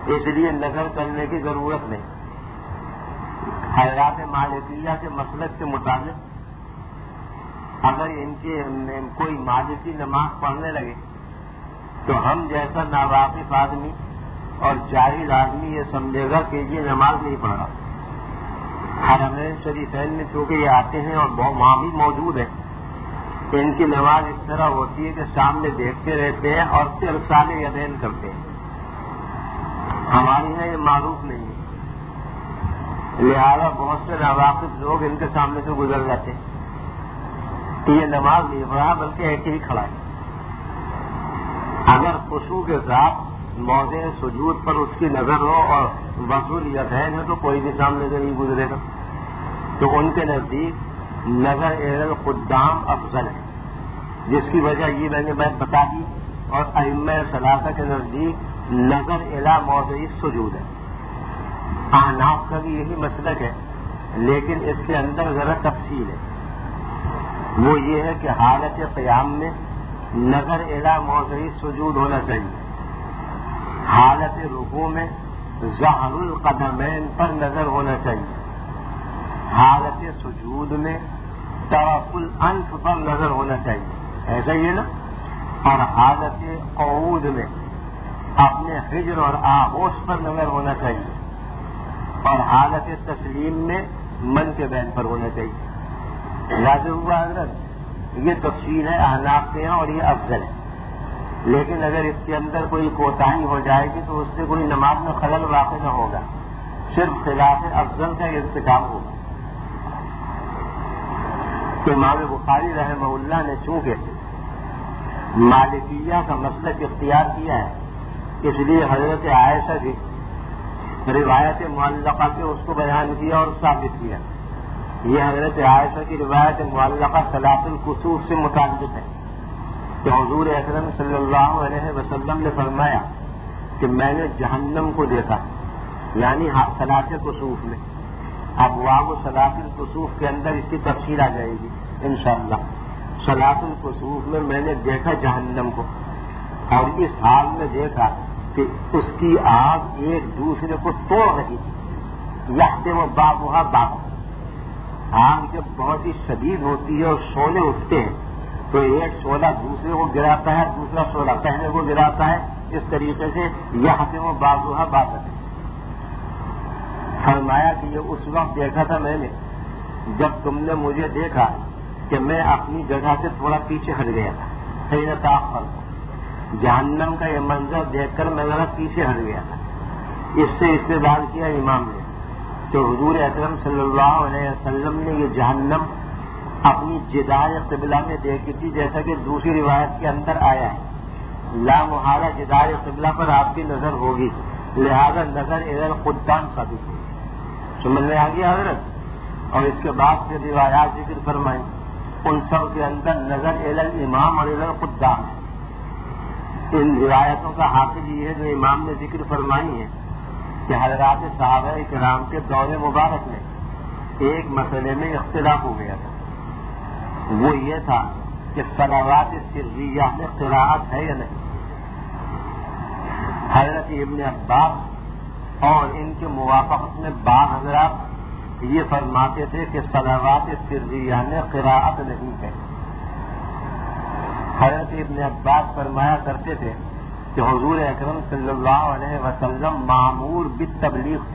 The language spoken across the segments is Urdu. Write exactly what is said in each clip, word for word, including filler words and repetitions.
اس لیے نظر کرنے کی ضرورت نہیں. حضرات مالکیہ کے مسلک کے مطابق اگر ان کے کوئی مالکی نماز پڑھنے لگے تو ہم جیسا ناواقف آدمی اور جاہل آدمی یہ سمجھے گا کہ یہ نماز نہیں پڑھ رہا. حرمین شریفین میں چونکہ یہ آتے ہیں اور وہاں بھی موجود ہے، ان کی نماز اس طرح ہوتی ہے کہ سامنے دیکھتے رہتے ہیں اور پھر ارسال یدین کرتے ہیں. ہمارے یہاں یہ معروف نہیں ہے، لہذا بہت سے ناواقف لوگ ان کے سامنے سے گزر جاتے ہیں کہ یہ نماز نہیں پڑھا بلکہ ایسے ہی کھڑا ہے. اگر خشوع کے ساتھ موضع سجود پر اس کی نظر ہو اور وصول یدین ہے تو کوئی بھی سامنے سے نہیں گزرے گا. تو ان کے نزدیک نظر الی القدام افضل ہے، جس کی وجہ یہ میں نے بات بتا دی. اور ائمہ ثلاثہ کے نزدیک نظر الی موضع سجود ہے. احناف کا بھی یہی مسلک ہے، لیکن اس کے اندر ذرا تفصیل ہے. وہ یہ ہے کہ حالت قیام میں نظر الی موضع سجود ہونا چاہیے. حالت رکوع میں ظہر القدمین پر نظر ہونا چاہیے. حالت سجود میں طرف الانف پر نظر ہونا چاہیے، ایسا ہی ہے نا. اور حالت قعود میں اپنے حجر اور آغوش پر نظر ہونا چاہیے. اور حالت تسلیم میں من کے بین پر ہونا چاہیے. واضح ہوا حضرت؟ یہ تفصیل ہے احناف کے اور یہ افضل ہے. لیکن اگر اس کے اندر کوئی کوتاہی ہو جائے گی تو اس سے کوئی نماز میں خلل واقع نہ ہوگا، صرف خلاف افضل کا ارتکاب ہوگا. امام بخاری رحمہ اللہ نے چونکہ مالکیہ کا مسلک اختیار کیا ہے، اس لیے حضرت عائشہ کی روایت معلقہ سے اس کو بیان کیا اور ثابت کیا. یہ حضرت عائشہ کی روایت معلقہ صلاۃ الکسوف سے متعلق ہے کہ حضور اکرم صلی اللہ علیہ وسلم نے فرمایا کہ میں نے جہنم کو دیکھا، یعنی صلاۃ کسوف میں. ابواب و صلاۃ الکسوف کے اندر اس کی تفصیل آ جائے گی انشاءاللہ. صلاۃ الکسوف میں میں نے دیکھا جہنم کو، اور اس حال میں دیکھا کہ اس کی آگ ایک دوسرے کو توڑ رہی تھی. یحتم بابھا باب، آگ جب بہت ہی شدید ہوتی ہے اور شعلے اٹھتے ہیں تو ایک شعلہ دوسرے کو گراتا ہے، دوسرا شعلہ پہلے کو گراتا ہے. اس طریقے سے یحتم بابھا باب. فرمایا کہ یہ اس وقت دیکھا تھا میں نے جب تم نے مجھے دیکھا کہ میں اپنی جگہ سے تھوڑا پیچھے ہٹ گیا تھا. حین تاخر، جہنم کا یہ منظر دیکھ کر میں ذرا پیچھے ہٹ گیا تھا. اس سے استدلال کیا امام نے کہ حضور اکرم صلی اللہ علیہ وسلم نے یہ جہنم اپنی جدار قبلہ میں دیکھی تھی، جیسا کہ دوسری روایت کے اندر آیا ہے. لا محالہ جدار قبلہ پر آپ کی نظر ہوگی، لہذا نظر الی القدام ثابت ہوگی. سمجھ میں آ گیا حضرت؟ اور اس کے بعد پھر روایات ذکر فرمائیں، ان سب کے اندر نظر الی الامام اور الی القدام. ان روایتوں کا حاصل یہ ہے جو امام نے ذکر فرمائی ہے کہ حضرات صحابہ کرام کے دور مبارک میں ایک مسئلے میں اختلاف ہو گیا تھا. وہ یہ تھا کہ صلوات سریہ میں قراءت ہے یا نہیں. حضرت ابن عباس اور ان کے موافقت میں بعض حضرات یہ فرماتے تھے کہ صلوات سریہ میں قراءت نہیں ہے. حضرت ابن عباس فرمایا کرتے تھے کہ حضور اکرم صلی اللہ علیہ وسلم مامور بالتبلیغ تھے.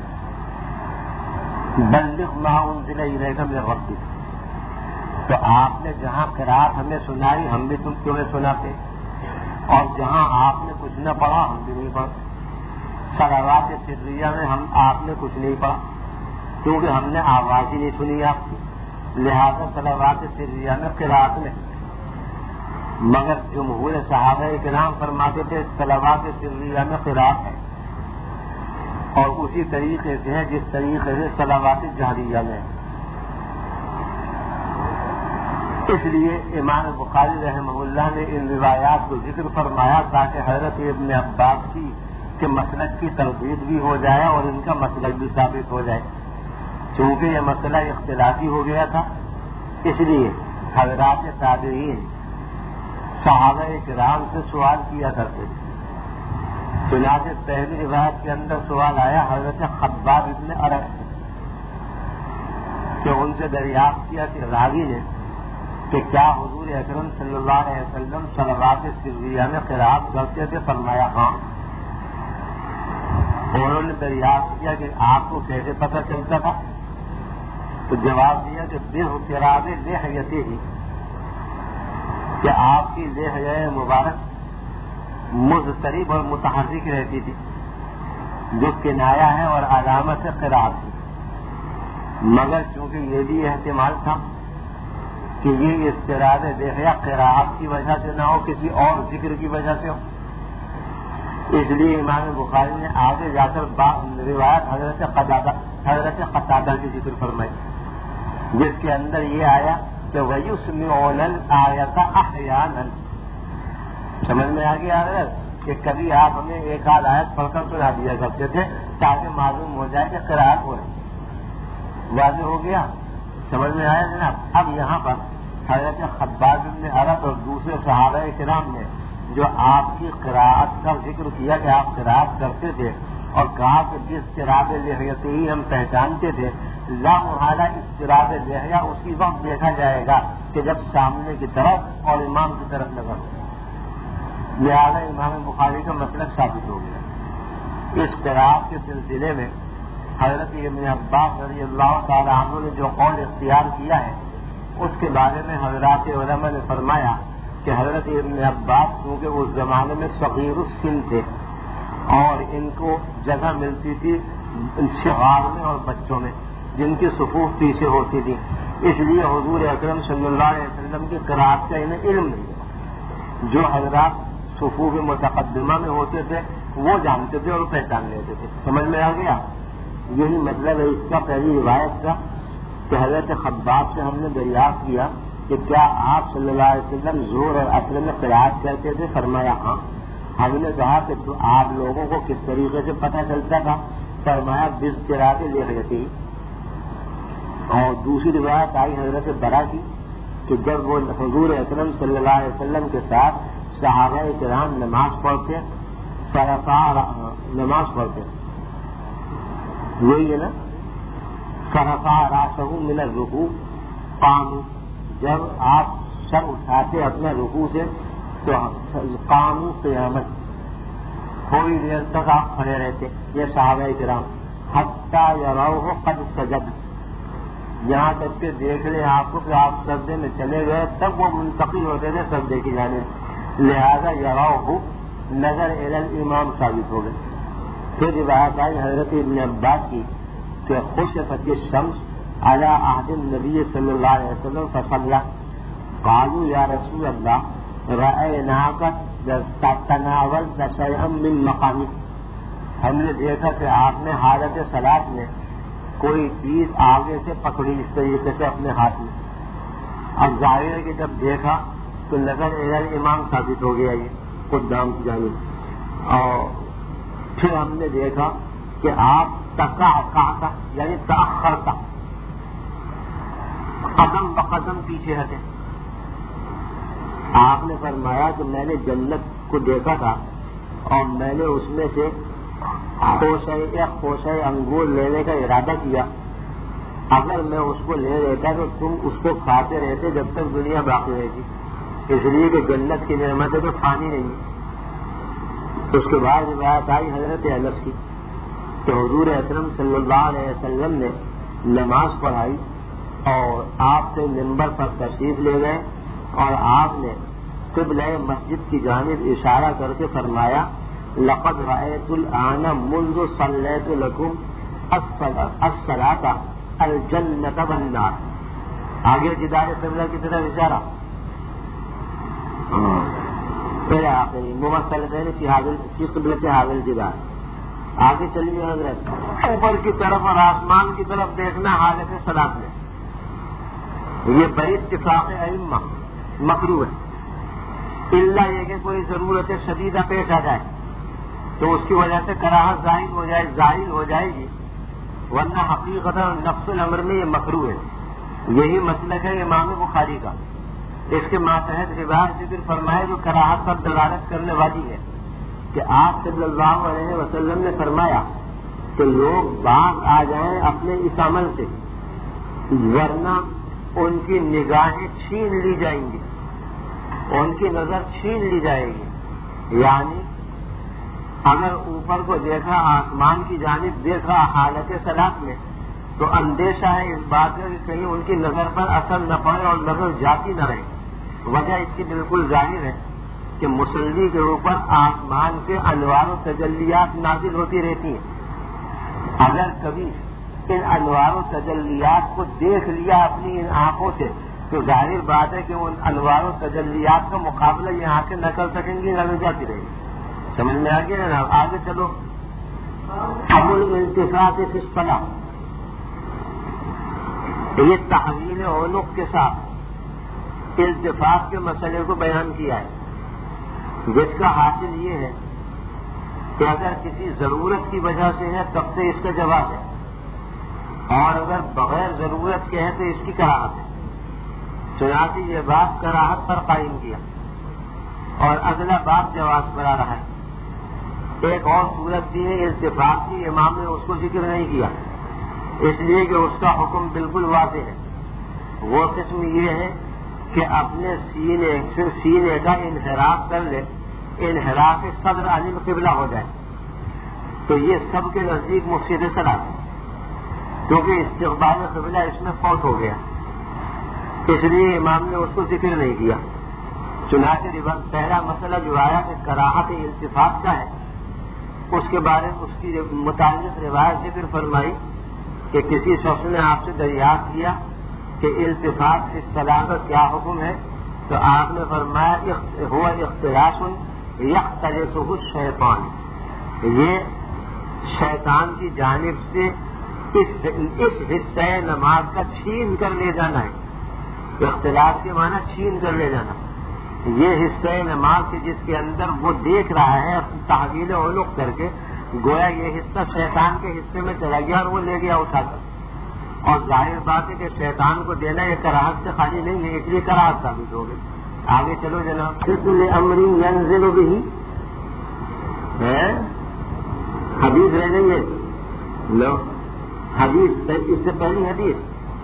بلغ ما انزل الیک من ربک، تو آپ نے جہاں قرات ہمیں سنائی ہم بھی تم تمہیں سناتے، اور جہاں آپ نے کچھ نہ پڑھا ہم بھی نہیں پڑھا. صلوات سریہ میں ہم آپ نے کچھ نہیں پڑھا کیونکہ ہم نے آواز ہی نہیں سنی آپ کی، لہذا صلوات سریہ میں قرات نہیں. مگر جمہور صحابہ کرام فرماتے تھے صلوات سریہ میں قرات ہے، اور اسی طریقے سے ہے جس طریقے سے صلوات جہریہ میں. اس لیے امام بخاری رحمہ اللہ نے ان روایات کو ذکر فرمایا تاکہ حضرت ابن عباس کی کے مسلک کی تردید بھی ہو جائے اور ان کا مسلک بھی ثابت ہو جائے. چونکہ یہ مسئلہ اختلافی ہو گیا تھا، اس لیے حضرات تابعین صحابہ کرام سے سوال کیا کرتے تھے چنانچہ پہلی روایت کے اندر سوال آیا حضرت خباب ابن ارد سے کہ ان سے دریافت کیا کہ راوی نے کہ کیا حضور اکرم صلی اللہ علیہ وسلم صلوات سریہ میں قرات کرتے تھے؟ فرمایا ہاں. انہوں نے دریافت کیا کہ آپ کو کیسے پتہ چلتا تھا؟ تو جواب دیا کہ بے قرات لحیتہ ہی، کہ آپ کی لحیہ مبارک مضطرب اور متحرک رہتی تھی، جو کنایا ہے اور علامت قرات ہے. مگر چونکہ یہ بھی احتمال تھا کہ یہ اضطراب لحیہ قرات کی وجہ سے نہ ہو، کسی اور ذکر کی وجہ سے ہو، اس لیے امام بخاری نے آگے جا کر روایت حضرت قتادہ حضرت قتادہ کی ذکر فرمائی، جس کے اندر یہ آیا کہ وَيُسْمِعُونَ الْآيَةَ أَحْيَانًا. سمجھ میں آ گیا کہ کبھی آپ ہمیں ایک آدھ آیت پڑھ کر سنا دیا کرتے تھے تاکہ معلوم ہو جائے کہ قرات ہو رہی. واضح ہو گیا؟ سمجھ میں آیا جناب؟ اب یہاں پر حضرت خباب بن ارد اور دوسرے صحابہ کرام نے جو آپ کی قرات کا ذکر کیا کہ آپ قرات کرتے تھے اور کہا کہ جس قرات لحیت ہی ہم پہچانتے تھے، لا محالہ اس قرات لحیہ اسی وقت دیکھا جائے گا کہ جب سامنے کی طرف اور امام کی طرف لگا ہو. لہٰذا امام بخاری کا مسلک ثابت ہو گیا. اس قرات کے سلسلے میں حضرت ابن عباس رضی اللہ تعالی عنہ نے جو قول اختیار کیا ہے اس کے بارے میں حضرات علماء نے فرمایا کہ حضرت ابن عباس کیونکہ اس زمانے میں صغیر السن تھے اور ان کو جگہ ملتی تھی صغار میں اور بچوں میں جن کی صفوف پیچھے ہوتی تھی، اس لیے حضور اکرم صلی اللہ علیہ وسلم کی قرات کا انہیں علم نہیں. جو حضرات صفوف متقدمہ میں ہوتے تھے وہ جانتے تھے اور پہچان لیتے تھے. سمجھ میں آ گیا؟ یہی مطلب ہے اس کا پہلی روایت کا کہ حضرت خباب سے ہم نے دریافت کیا کہ کیا آپ صلی اللہ علیہ وسلم ظہر اور عصر میں قرات کرتے تھے؟ فرمایا ہاں. ہم نے کہا کہ تو آپ لوگوں کو کس طریقے سے پتہ چلتا تھا؟ فرمایا بس قرات لحیتہ. اور دوسری روایت آئی حضرت برا کی کہ جب وہ حضور اکرم صلی اللہ علیہ وسلم کے ساتھ صحابہ کرام نماز پڑھتے فرفع نماز پڑھتے وہی ہے نا فرفع راسہ من الرکوع قاموا، جب آپ سر اٹھاتے اپنے رکوع سے تو قاموا قیامت، تھوڑی دیر تک آپ کھڑے رہتے یہ صحابہ کرام حتی یروہ قد سجد، یہاں تک کہ دیکھ لیں آپ کو کہ آپ سجدے میں چلے گئے تب وہ منتقل ہوتے تھے سجدے کی جانب. لہذا یراؤہ نظر الی الامام ثابت ہو گئے. پھر روایت آئی حضرت ابن عباس کی کہ خسفت الشمس علی عہد النبی صلی اللہ علیہ وسلم فصلی. قالوا یا رسول اللہ رأیناک تناولت شیئا من مقامک، ہم نے دیکھا کہ آپ نے حالت صلاۃ میں کوئی چیز آگے سے پکڑی اس طریقے سے اپنے ہاتھ میں. اب ظاہر ہے کہ جب دیکھا تو نظر الی امام ثابت ہو گیا یہ قدام کی جانب. اور پھر ہم نے دیکھا کہ آپ تقعقعتا یعنی تأخرتا، قدم بقدم پیچھے ہٹے. آپ نے فرمایا کہ میں نے جنت کو دیکھا تھا اور میں نے اس میں سے خوشے یا خوشے انگور لینے کا ارادہ کیا. اگر میں اس کو لے لیتا تو تم اس کو کھاتے رہتے جب تک دنیا باقی رہتی، اس لیے کہ جنت کی نعمتیں تو پانی نہیں. اس کے بعد روایت آئی حضرت انس کی کہ حضور اکرم صلی اللہ علیہ وسلم نے نماز پڑھائی اور آپ سے منبر پر تشریف لے گئے اور آپ نے قبلہ مسجد کی جانب اشارہ کر کے فرمایا لقد رأيت الآن منذ صليت لكم الصلاة الجنة والنار. آگے جدار قبلہ کی طرف اشارہ پھر آخری ممثلتین فی قبلۃ حاضر جدار. آگے چلیے حضرت اوپر کی طرف اور آسمان کی طرف دیکھنا حالت صلاۃ میں یہ بڑی اتفاق ائمہ مکروہ ہے، الا یہ کہ کوئی ضرورت شدیدہ پیش آ جائے تو اس کی وجہ سے کراہت ظاہر ہو جائے ظاہر ہو جائے گی، ورنہ حقیقت نفس الامر میں یہ مکروہ ہے. یہی مسلک ہے امام بخاری کا. اس کے ماتحت روایت ذکر فرمائے جو کراہت پر دلالت کرنے والی ہے کہ آپ صلی اللہ علیہ وسلم نے فرمایا کہ لوگ باز آ جائیں اپنے اس عمل سے ورنہ ان کی نگاہیں چھین لی جائیں گی، ان کی نظر چھین لی جائے گی. یعنی اگر اوپر کو دیکھا، آسمان کی جانب دیکھا حالت صلاۃ میں، تو اندیشہ ہے اس بات کا کہ کہیں ان کی نظر پر اثر نہ پڑے اور نظر جاتی نہ رہے. وجہ اس کی بالکل ظاہر ہے کہ مصلی کے اوپر آسمان سے انوار و تجلیات نازل ہوتی رہتی ہیں. اگر کبھی ان انوار و تجلیات کو دیکھ لیا اپنی ان آنکھوں سے تو ظاہر بات ہے کہ ان انوار و تجلیات کا مقابلہ یہ آنکھیں نہ کر سکیں گی، نظر جاتی رہے گی. سمجھ میں آ گیا نا؟ آگے چلو. اب الالتفات فی الصلاۃ، یہ تحویل عنق کے ساتھ التفات کے مسئلے کو بیان کیا ہے، جس کا حاصل یہ ہے کہ اگر کسی ضرورت کی وجہ سے ہے تب سے اس کا جواز ہے، اور اگر بغیر ضرورت کے ہے تو اس کی کراہت ہے. چنانچہ یہ بات کراہت پر قائم کیا اور اگلا بات جواز پر آ رہا ہے. ایک اور صورت بھی ہے التفات کی، امام نے اس کو ذکر نہیں کیا اس لیے کہ اس کا حکم بالکل واضح ہے. وہ قسم یہ ہے کہ اپنے سینے سے سینے کا انحراف کر لے، انحراف صدر عن القبلہ ہو جائے، تو یہ سب کے نزدیک مفسد صلاۃ ہے، کیونکہ استقبال قبلہ اس میں فوت ہو گیا، اس لیے امام نے اس کو ذکر نہیں کیا. چنانچہ پہلا مسئلہ جو آیا کہ کراہت التفات کا ہے، اس کے بارے میں اس کی متعلق روایت ذکر فرمائی کہ کسی شخص نے آپ سے دریافت کیا کہ التفات اس صلاح کا کیا حکم ہے، تو آپ نے فرمایا ہوا اختلاس یختلسہ الشیطان، یہ شیطان کی جانب سے اس اس حصہ نماز کا چھین کر لے جانا ہے. اختلاف کے معنی چھین کر لے جانا. یہ حصہ نماز کے جس کے اندر وہ دیکھ رہا ہے تحویل عنق کر کے، گویا یہ حصہ شیطان کے حصے میں چلا گیا اور وہ لے گیا اٹھا کر. اور ظاہر بات ہے کہ شیطان کو دینا یہ کراہت سے خالی نہیں ہے، اس لیے کراہت ثابت ہو گئی. آگے چلو جناب. کل امر ینزل به ہے حدیث رہ گئی ہے لو حدیث اس سے پہلی حدیث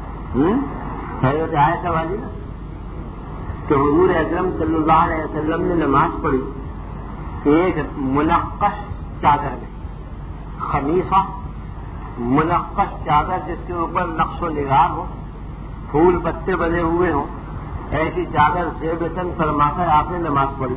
حضرت عائشہ والی نا کہ حضور اکرم صلی اللہ علیہ وسلم نے نماز پڑھی ایک منقش چادر میں، خمیصہ منقش چادر جس کے اوپر نقش و نگار ہو، پھول پتے بنے ہوئے ہوں، ایسی چادر زیب تن فرما کر آپ نے نماز پڑھی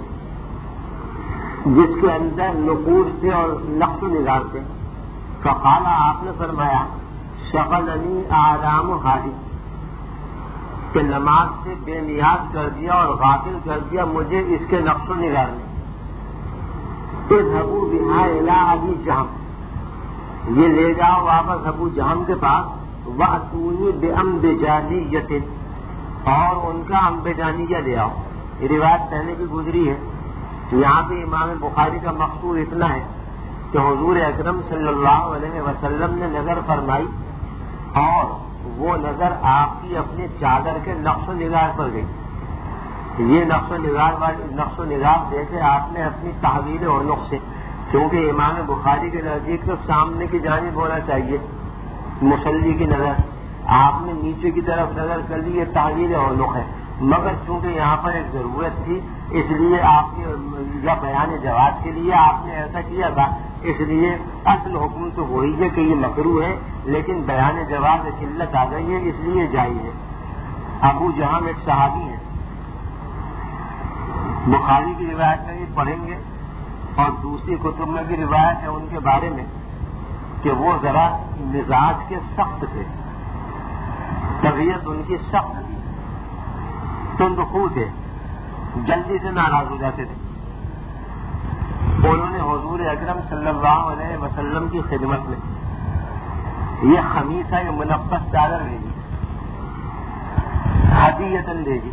جس کے اندر نقوش تھے اور نقش و نگار تھے. فقال، آپ نے فرمایا شغلنی آرام حالی، کہ نماز سے بے نیاز کر دیا اور غافل کر دیا مجھے اس کے نقش و نگار نے. اذهبوا بها الى ابی جہم، یہ لے جاؤ واپس ابو جہم کے پاس. واتونی بانبجانیۃ، اور ان کا انبجانیہ لے آؤ. یہ روایت پہلے بھی گزری ہے. یہاں پہ امام بخاری کا مقصود اتنا ہے کہ حضور اکرم صلی اللہ علیہ وسلم نے نظر فرمائی اور وہ نظر آپ کی اپنے چادر کے نقش و نگار پر گئی. یہ نقش و نگار والی نقش و نگار دیکھے آپ نے اپنی تحویل عنق سے، کیونکہ امام بخاری کے نزدیک تو سامنے کی جانب ہونا چاہیے مصلی کی نظر، آپ نے نیچے کی طرف نظر کر لی، یہ تحویل عنق ہے. مگر چونکہ یہاں پر ایک ضرورت تھی اس لیے آپ نے یا بیان جواز کے لیے آپ نے ایسا کیا تھا، اس لیے اصل حکم تو وہی ہے کہ یہ مکروہ ہے، لیکن بیان جواز قلت آ گئی ہے اس لیے جائز ہے. ابو جہم ایک صحابی ہے، بخاری کی روایت میں بھی پڑھیں گے اور دوسری کتب میں بھی روایت ہے ان کے بارے میں کہ وہ ذرا مزاج کے سخت تھے، طبیعت ان کی سخت تھی، تندخو تھے، جلدی سے ناراض ہو جاتے تھے. انہوں نے حضور اکرم صلی اللہ علیہ وسلم کی خدمت میں یہ خمیصہ یہ منقش چادر لے گی، ہدیۃً دے گی.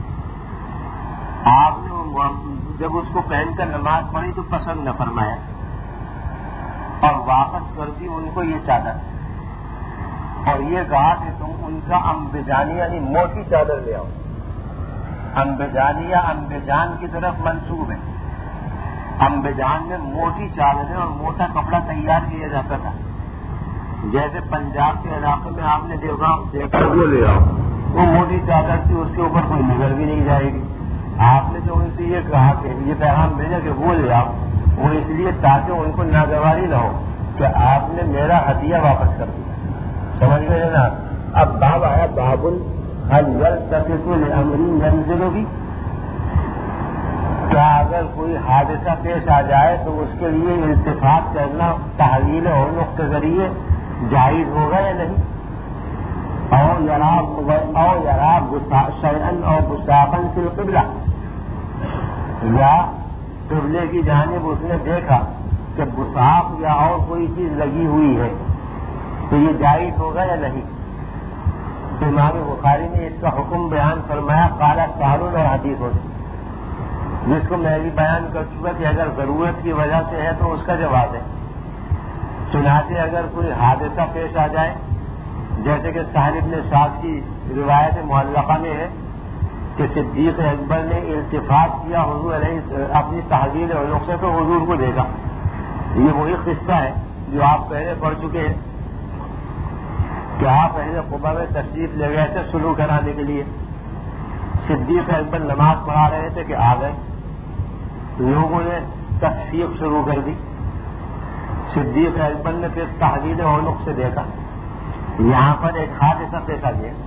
آپ نے جب اس کو پہن کر نماز پڑھی تو پسند نہ فرمایا اور واپس کر دی ان کو یہ چادر، اور یہ کہا کہ تم ان کا انبجانیہ یعنی موٹی چادر لے آؤ. انبجانیہ انبجان کی طرف منسوب ہے، امبجان میں موٹی چادریں اور موٹا کپڑا تیار کیا جاتا تھا. جیسے پنجاب کے علاقے میں آپ نے دیکھا دیکھا وہ لے آؤ, وہ موٹی چادر تھی, اس کے اوپر کوئی نظر بھی نہیں جائے گی. آپ نے جو ان سے یہ کہا کہ یہ پیغام بھیجا کہ وہ لے آؤ, وہ اس لیے تاکہ ان کو ناگواری نہ ہو کہ آپ نے میرا ہدیہ واپس کر دیا. سمجھ گئے نا. اب باب آیا بابل ہل امری منزلوں کی, کیا اگر کوئی حادثہ پیش آ جائے تو اس کے لیے التفات کرنا تحویل عنق کے ذریعے جائز ہوگا یا نہیں؟ اور یراب اور یراب شیئن اور گساخن فی القبلہ, یا قبلے کی جانب اس نے دیکھا کہ گساخ یا اور کوئی چیز لگی ہوئی ہے تو یہ جائز ہوگا یا نہیں؟ تو امام بخاری نے اس کا حکم بیان فرمایا قال سہل اور حدیث ہوتی, جس کو میں بھی بیان کر چکا کہ اگر ضرورت کی وجہ سے ہے تو اس کا جواب ہے. چنانچہ اگر کوئی حادثہ پیش آ جائے, جیسے کہ سہل بن سعد کی روایت معلقہ میں ہے کہ صدیق اکبر نے التفات کیا حضور علیہ اپنی تحویل عنق سے تو حضور کو دیکھا. یہ وہی قصہ ہے جو آپ پہلے پڑھ چکے ہیں کہ آپ پہلے قبا میں تشریف لے گئے تھے شروع کرانے کے لیے. صدیق اکبر نماز پڑھا رہے تھے کہ آ گئے, لوگوں نے تصفیق شروع کر دی. صدیق اکبر نے پھر تحویل عنق سے دیکھا. یہاں پر ایک حادثہ پیش آ گیا.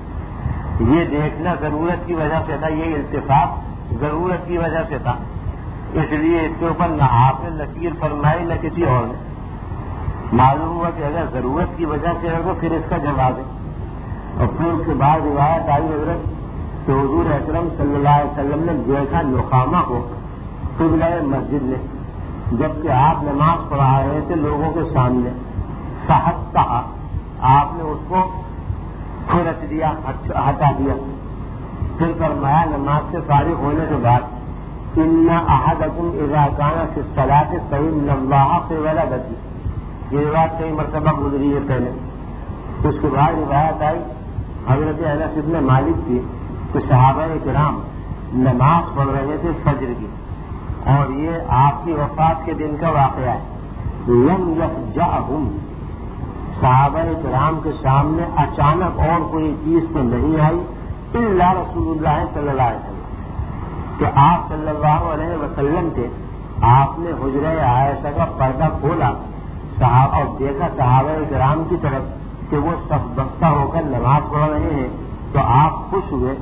یہ دیکھنا ضرورت کی وجہ سے تھا, یہ التفات ضرورت کی وجہ سے تھا, اس لیے اس کے اوپر نہ آپ نے نکیر فرمائی نہ کسی اور نے. معلوم ہوا کہ اگر ضرورت کی وجہ سے ہے تو پھر اس کا جواب ہے. اور پھر اس کے بعد روایت آئی حضرت کہ حضور اکرم صلی اللہ علیہ وسلم نے دیکھا نخامہ کو قبلہ مسجد میں, جبکہ آپ نماز پڑھا رہے تھے لوگوں کے سامنے. فحطہ, آپ نے اس کو کھرچ دیا, ہٹا دیا. پھر فرمایا نماز سے فارغ ہونے کے بعد ان احدکم اذا کان فی الصلاۃ فإن اللہ قبل وجهہ, یہ روایت کئی مرتبہ گزری ہے پہلے. اس کے بعد روایت آئی حضرت انس بن مالک کی کہ صحابہ کرام نماز پڑھ رہے تھے فجر کی, اور یہ آپ کی وفات کے دن کا واقعہ ہے. لم یفجعہم, صحابہ کرام کے سامنے اچانک اور کوئی چیز تو نہیں آئی الا رسول اللہ صلی اللہ علیہ وسلم, کہ آپ صلی اللہ علیہ وسلم کے آپ نے حجرہ عائشہ کا پردہ کھولا اور دیکھا صحابہ کرام کی طرف کہ وہ سب بستہ ہو کر نماز پڑھ رہے ہیں, تو آپ خوش ہوئے.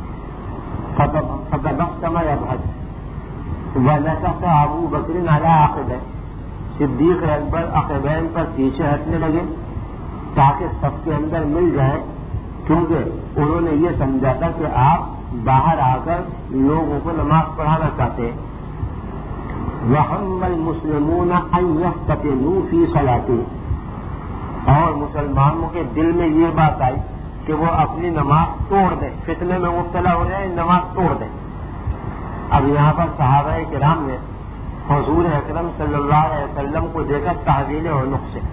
فتبسم یضحک ونکص ابو بکر علی عقبیہ, صدیق اکبر عقبین پر پیچھے ہٹنے لگے تاکہ سب کے اندر مل جائے, کیونکہ انہوں نے یہ سمجھا تھا کہ آپ باہر آ کر لوگوں کو نماز پڑھانا چاہتے ہیں. وَهَمَّ الْمُسْلِمُونَ أَن يَفْتَتِنُوا فِي صَلَاتِهِمْ, اور مسلمانوں کے دل میں یہ بات آئی کہ وہ اپنی نماز توڑ دیں, فتنے میں مبتلا ہو جائیں, نماز توڑ دیں. اب یہاں پر صحابہ کرام نے حضور اکرم صلی اللہ علیہ وسلم کو دیکھا تحویل عنق سے,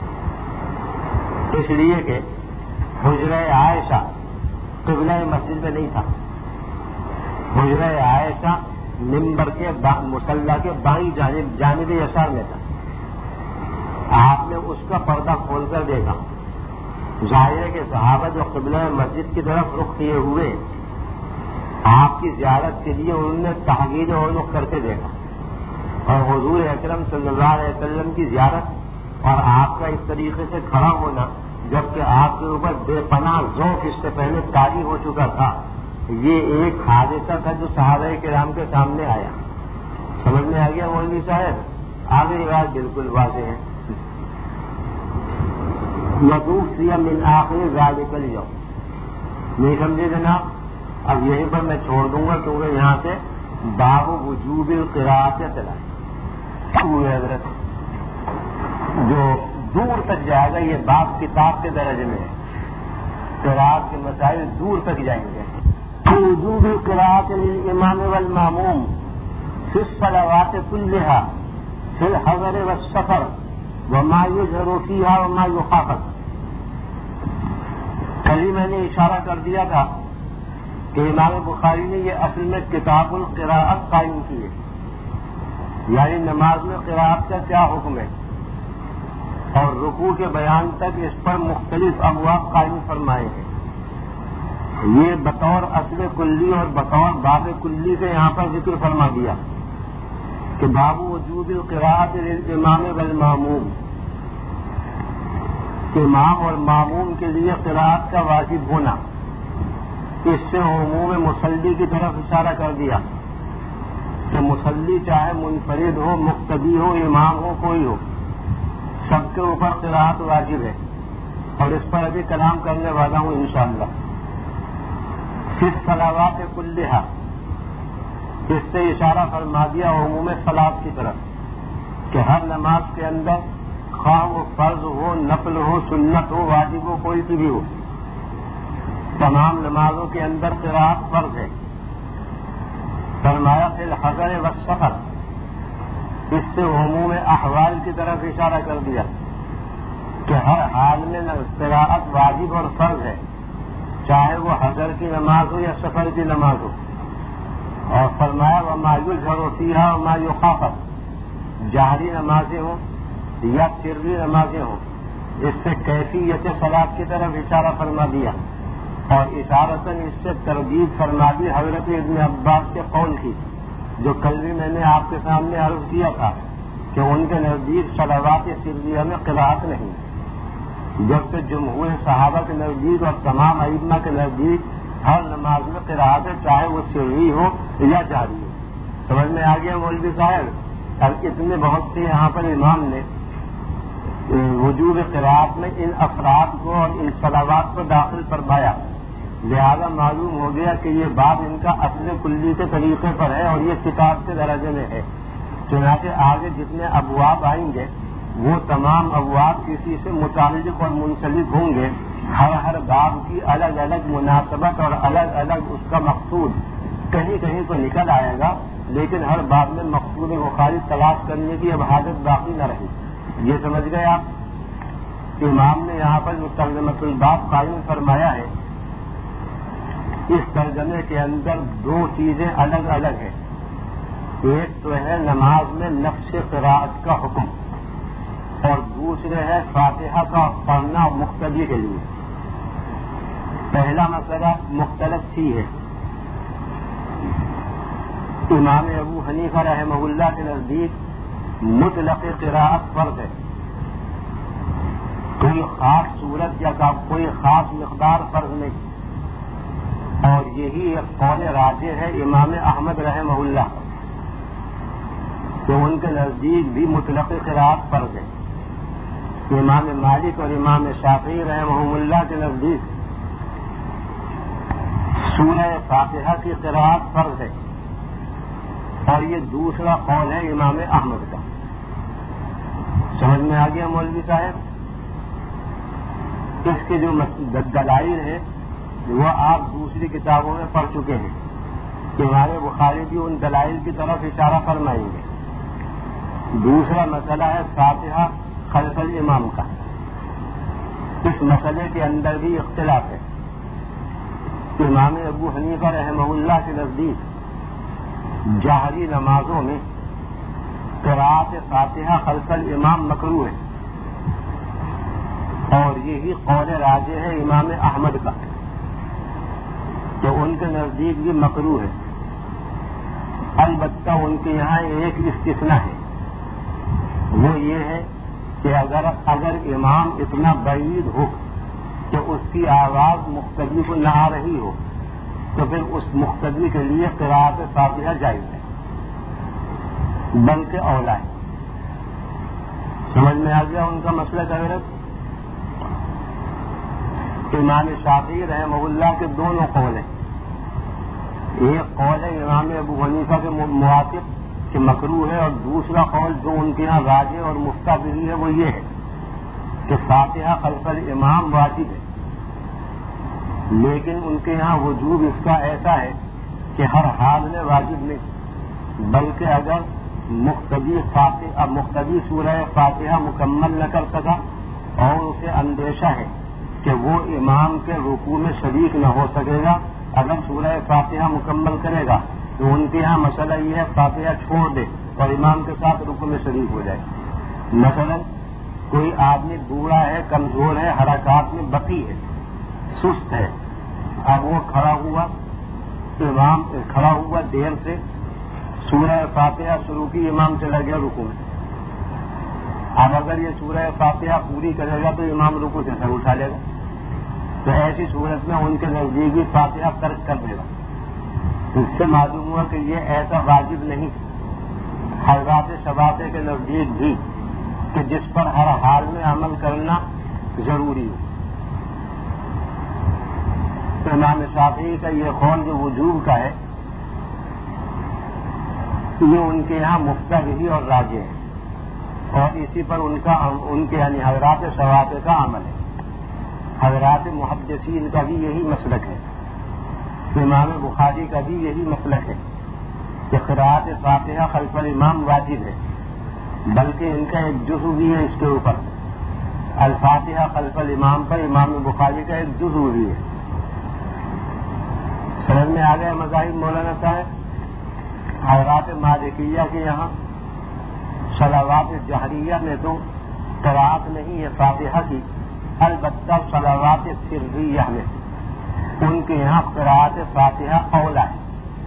اس لیے کہ حجرہ عائشہ قبلہ مسجد میں نہیں تھا. حجرہ عائشہ منبر کے مصلی کے بائیں جانب جانب یسار میں تھا. آپ نے اس کا پردہ کھول کر دیکھا. ظاہر ہے کہ صحابہ جو قبلہ مسجد کی طرف رخ کیے ہوئے آپ کی زیارت کے لیے انہوں نے تحویل عنق کرتے دیکھا, اور حضور اکرم صلی اللہ علیہ وسلم کی زیارت اور آپ کا اس طریقے سے کھڑا ہونا, جبکہ آپ کے اوپر بے پناہ ذوق اس سے پہلے طاری ہو چکا تھا, یہ ایک حادثہ تھا جو صحابہ کرام کے سامنے آیا. سمجھ میں آ گیا مولوی صاحب؟ آگے بات بالکل واضح ہے. وتوفی من آخر ذلک اليوم, نہیں سمجھے جناب؟ اب یہیں پر میں چھوڑ دوں گا کیونکہ یہاں سے باب وجوب القراءۃ چلا ہے حضرت, جو دور تک جائے گا. یہ باب کتاب کے درجے میں ہے, قراءت کے مسائل دور تک جائیں گے. وجوب القراءۃ للامام والماموم فی الصلوات كلها فی الحضر والسفر وما يجهر فيها وما يخافت. کل میں نے اشارہ کر دیا تھا کہ امام بخاری نے یہ اصل میں کتاب القراءت قائم کی ہے, یعنی نماز میں قرأت کا کیا حکم ہے، اور رکوع کے بیان تک اس پر مختلف ابواب قائم فرمائے ہیں۔ یہ بطور اصل کلی اور بطور باب کلی سے یہاں پر ذکر فرما دیا کہ باب وجوب القراءۃ للامام والماموم، امام اور معموم کے لیے قراءت کا واجب ہونا۔ اس سے عموم مصلی کی طرف اشارہ کر دیا کہ مصلی چاہے منفرد ہو، مقتدی ہو، امام ہو، کوئی ہو، سب کے اوپر قراءت واجب ہے، اور اس پر ابھی کلام کرنے والا ہوں انشاءاللہ۔ فی الصلاوات کلھا، اس سے اشارہ فرما دیا عموم صلاۃ کی طرف کہ ہر نماز کے اندر خواہ وہ فرض ہو، نفل ہو، سنت ہو، واجب ہو، کوئی سی بھی ہو، تمام نمازوں کے اندر قراءت فرض ہے۔ فرمایا فی الحضر والسفر، اس سے عموم احوال کی طرف اشارہ کر دیا کہ ہر حال میں قراءت واجب اور فرض ہے، چاہے وہ حضر کی نماز ہو یا سفر کی نماز ہو۔ اور فرمایا وما یجہر فیہا وما یخافت، جہری نمازیں ہوں یا سری نمازیں ہوں، اس سے کیفیت صلاۃ کی طرف اشارہ فرما دیا، اور اشارتاً اس سے تردید فرما دی حضرت ابن عباس کے قول کی، جو کل بھی میں نے آپ کے سامنے عرض کیا تھا کہ ان کے نزدیک صلوات سریہ میں قراءت نہیں، جبکہ جمہور صحابہ کے نزدیک اور تمام ائمہ کے نزدیک ہر نماز میں قراءت ہے، چاہے وہ سری ہو یا جاری ہو۔ سمجھ میں آ گیا مولوی صاحب؟ اب اتنے بہت سے یہاں پر امام نے وجوب قراءت میں ان افراد کو اور ان صلوات کو داخل فرمایا، لہذا معلوم ہو گیا کہ یہ باب ان کا اصل کلی کے طریقے پر ہے اور یہ کتاب کے درجے میں ہے۔ چنانچہ آگے جتنے ابواب آئیں گے وہ تمام ابواب کسی سے متعلق اور منسلک ہوں گے، ہر ہر باب کی الگ الگ مناسبت اور الگ الگ اس کا مقصود کہیں کہیں تو نکل آئے گا، لیکن ہر باب میں مقصود کو خالص تلاش کرنے کی اب حاجت باقی نہ رہی۔ یہ سمجھ گئے آپ؟ امام نے یہاں پر جو ترجمۃ الباب قائم فرمایا ہے، اس ترجمے کے اندر دو چیزیں الگ الگ ہیں۔ ایک تو ہے نماز میں نفس قراءت کا حکم، اور دوسرے ہے فاتحہ کا پڑھنا مقتدی کے لیے۔ پہلا مسئلہ مختلف ہی ہے۔ امام ابو حنیفہ رحمہ اللہ کے نزدیک مطلق قراءت فرض ہے، کوئی خاص صورت یا کوئی خاص مقدار فرض نہیں، اور یہی ایک قول راجح ہے امام احمد رحمہ اللہ کہ ان کے نزدیک بھی مطلق قراءت فرض ہے۔ امام مالک اور امام شافعی رحمہ اللہ کے نزدیک سورہ فاتحہ کی قراءت فرض ہے، اور یہ دوسرا قول ہے امام احمد کا۔ سمجھ میں آ گیا مولوی صاحب؟ اس کے جو دلائل ہیں وہ آپ دوسری کتابوں میں پڑھ چکے ہیں، کہ ہمارے بخاری بھی ان دلائل کی طرف اشارہ فرمائیں گے۔ دوسرا مسئلہ ہے فاتحہ خلف الامام کا۔ اس مسئلے کے اندر بھی اختلاف ہے۔ امام ابو حنیفہ رحمہ اللہ کے نزدیک جہری نمازوں میں قراءت فاتحہ خلف الامام مکروہ ہے، اور یہی قول راجح ہے امام احمد کا، تو ان کے نزدیک بھی مکروہ ہے۔ البتہ ان کے یہاں ایک استثناء ہے، وہ یہ ہے کہ اگر اگر امام اتنا بعید ہو کہ اس کی آواز مقتدی کو نہ آ رہی ہو، تو پھر اس مقتدی کے لیے قراءت فاتحہ جائز ہے، بلکہ اولا ہے۔ سمجھ میں آ گیا ان کا مسئلہ حضرت؟ امام شافعی رحمہ اللہ کے دونوں قول ہیں۔ ایک قول ہے امام ابو حنیفہ کے موافق کہ مکروہ ہے، اور دوسرا قول جو ان کے یہاں راجح اور مفتبری ہے وہ یہ ہے کہ فاتحہ خلف الامام واجب ہے، لیکن ان کے یہاں وجوب اس کا ایسا ہے کہ ہر حال میں واجب نہیں، بلکہ اگر مقتدی فاتحہ مقتدی سورہ فاتحہ مکمل نہ کر سکا اور اسے اندیشہ ہے کہ وہ امام کے رکوع میں شریک نہ ہو سکے گا اگر سورہ فاتحہ مکمل کرے گا، تو ان کے یہاں مسئلہ یہ ہے فاتحہ چھوڑ دے اور امام کے ساتھ رکوع میں شریک ہو جائے. مثلا کوئی آدمی بوڑھا ہے، کمزور ہے، حرکات میں بقی ہے، سست ہے، اب وہ کھڑا ہوا، امام کھڑا ہوا دیر سے، سورہ فاتحہ شروع کی، امام چلا گیا رکوع میں. اب اگر یہ سورہ فاتحہ پوری کرے گا تو امام رکوع سے سر اٹھا لے گا، تو ایسی صورت میں ان کے نزدیک بھی فاتحہ ترک کر دے گا. اس سے معلوم ہوا کہ یہ ایسا واجب نہیں حضرات شباطے کے نزدیک بھی کہ جس پر ہر حال میں عمل کرنا ضروری ہو. امام شافعی کا یہ قول جو وجوب کا ہے یہ ان کے یہاں مفترضی اور راجح ہے، اور اسی پر ان کا ان کے یعنی حضرات شباطے کا عمل ہے. حضرات محدثین کا بھی یہی مسلک ہے، امام بخاری کا بھی یہی مسلک ہے کہ قراءت فاتحہ خلف الامام واجب ہے، بلکہ ان کا ایک جزو بھی ہے اس کے اوپر. الفاتحہ خلف الامام پر امام بخاری کا ایک جزو بھی ہے. سمجھ میں آ گیا مذاہب مولانا صاحب؟ حضرات مالکیہ کے یہاں صلوات جہریہ میں تو قراءت نہیں ہے فاتحہ کی، البتہ صلوات سریہ میں ان کے یہاں قراءت فاتحہ اولا ہے.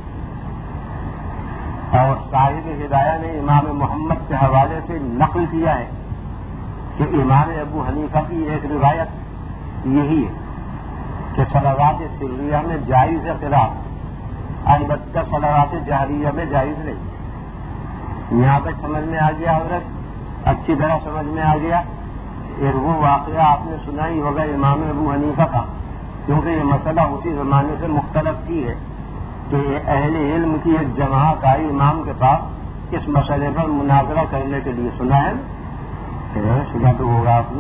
اور صاحب ہدایہ نے امام محمد کے حوالے سے نقل کیا ہے کہ امام ابو حنیفہ کی ایک روایت یہی ہے کہ صلوات سریہ میں جائز ہے قراءت، البتہ صلوات جہریہ میں جائز نہیں. یہاں تک سمجھ میں آ گیا حضرت؟ اچھی طرح سمجھ میں آ گیا. ایک وہ واقعہ آپ نے سنا ہی ہوگا امام ابو حنیفہ کا، کیونکہ یہ مسئلہ اسی زمانے سے مختلف کی ہے کہ اہل علم کی ایک جماعت آئی امام کے پاس اس مسئلے پر مناظرہ کرنے کے لیے. سنا ہے؟ سنا تو ہوگا آپ نے.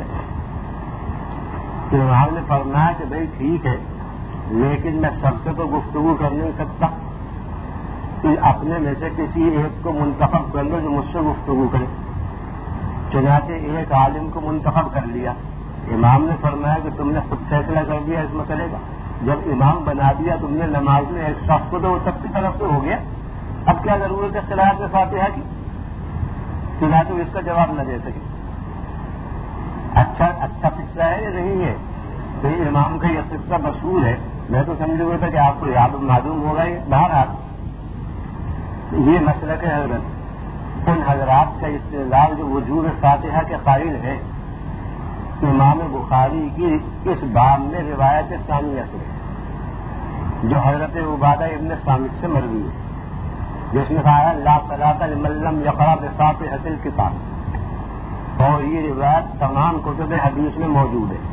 کہ امام نے فرمایا کہ بھائی ٹھیک ہے، لیکن میں سب سے تو گفتگو کر نہیں سکتا، کہ اپنے میں سے کسی ایک کو منتخب کر لو جو مجھ سے گفتگو کرے. چنانچہ ایک عالم کو منتخب کر لیا. امام نے فرمایا کہ تم نے خود فیصلہ کر دیا اس مسئلے کا، جب امام بنا دیا تم نے نماز میں ایک شخص کو تو وہ سب کی طرف سے ہو گیا، اب کیا ضرورت ہے قراءت فاتحہ کی؟ چنانچہ اس کا جواب نہ دے سکے. اچھا اچھا قصہ ہے یا نہیں ہے؟ تو امام کا یہ قصہ مشہور ہے، میں تو سمجھ گیا تھا کہ آپ کو یاد معلوم ہوگا. یہ بہرحال یہ مسئلہ ہے حضرت. ان حضرات کا استدلال جو وجوب فاتحہ کے قائل ہے امام بخاری کی اس باب میں روایت ثانیہ سے جو حضرت عبادہ ابن صامت سے مروی ہے، جس نے کہا لا صلاۃ لمن لم یقرأ بفاتحۃ الکتاب، اور یہ روایت تمام کتب حدیث میں موجود ہے.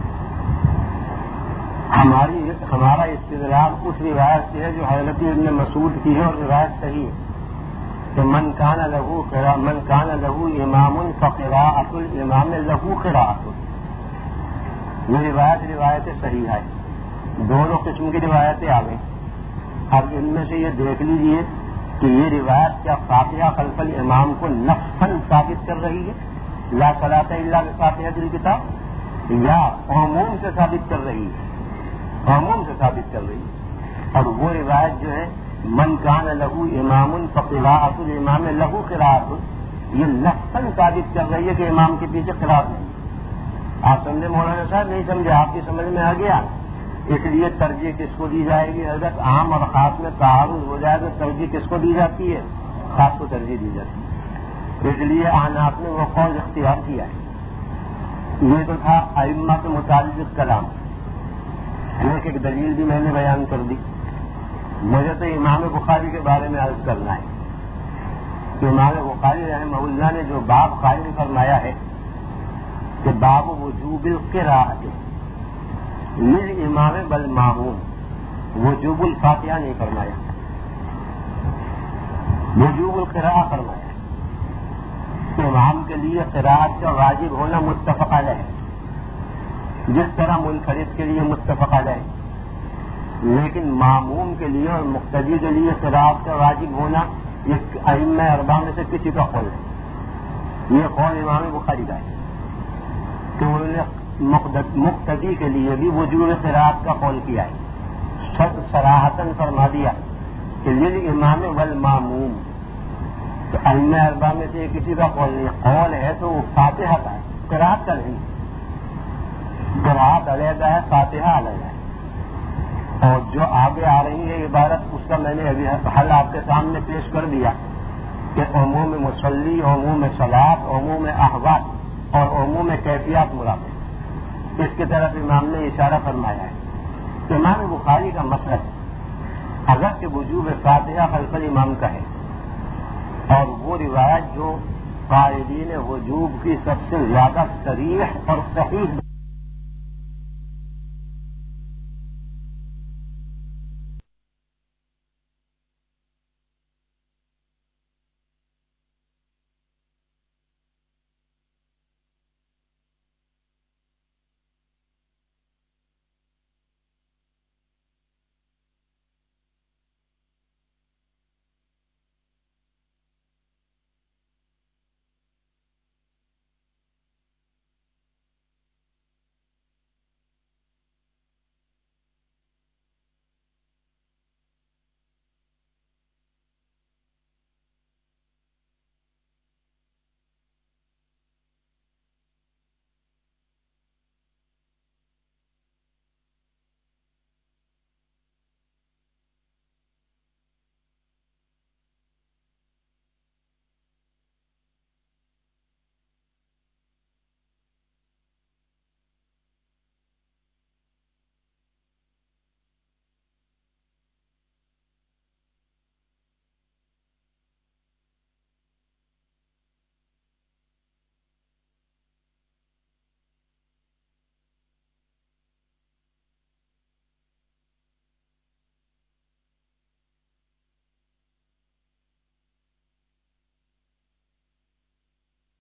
ہماری ہمارا استدلال اس روایت سے ہے جو حضرت ابن مسعود کی ہے، اور روایت صحیح ہے کہ من کان لہو قراء من کان لہو امام فقراءۃ الامام لہو قراءۃ. یہ روایت روایت صحیح ہے. دونوں قسم کی روایتیں آ گئی. اب ان میں سے یہ دیکھ لیجیے کہ یہ روایت کیا فاتحہ خلف الامام کو نفساً ثابت کر رہی ہے لا صلاۃ الا بفاتحۃ الکتاب، یا عموم سے ثابت کر رہی ہے؟ عموم سے ثابت کر رہی ہے. اور وہ روایت جو ہے من کان لہو امام فقراءۃ الامام لہو قراءۃ، یہ نفساً ثابت کر رہی ہے کہ امام کے پیچھے قراءت نہیں. آپ سمجھے مولانا صاحب؟ نہیں سمجھے؟ آپ کی سمجھ میں آ گیا. اس لیے ترجیح کس کو دی جائے گی حضرت؟ عام اور خاص میں تعارض ہو جائے تو ترجیح کس کو دی جاتی ہے؟ خاص کو ترجیح دی جاتی ہے. اس لیے احناف نے وہ قول اختیار کیا ہے. یہ تو تھا ائمہ کے متعلق کلام. ایک ایک دلیل بھی میں نے بیان کر دی. مجھے تو امام بخاری کے بارے میں عرض کرنا ہے کہ امام بخاری رحمہ اللہ نے جو باب قائم فرمایا ہے کہ باب وجوب القراءۃ للامام والماموم، وجوب الفاتحہ نہیں فرمایا، وجوب القراءہ فرمایا. امام کے لیے قراءت کا واجب ہونا متفق علیہ ہے، جس طرح منفرد کے لیے متفق علیہ، لیکن ماموم کے لیے اور مقتدی کے لیے قراءت کا واجب ہونا یہ ائمہ اربعہ میں سے کسی کا قول ہے. یہ قول امام بخاری کا ہے کہ انہوں نے مقتدی کے لیے بھی وجوب قراءت کا قول کیا ہے. سراحتاً فرما دیا کہ للامام والماموم، تو ائمہ اربعہ میں سے کسی کا قول نہیں، قول ہے تو وہ فاتحہ کا ہے، قرات کا نہیں، قرات علیحدہ ہے، فاتحہ علیحدہ ہے۔ اور جو آگے آ رہی ہے عبارت، اس کا میں نے ابھی حل آپ کے سامنے پیش کر دیا کہ عموم مصلی، عموم صلاۃ، عموم احوال اور عموم کیفیات مراد ہے۔ اس کی طرف امام نے اشارہ فرمایا ہے۔ امام بخاری کا مسلک اگرچہ وجوب فاتحہ خلف الامام کا ہے، اور وہ روایت جو قائلین وجوب کی سب سے زیادہ صریح اور صحیح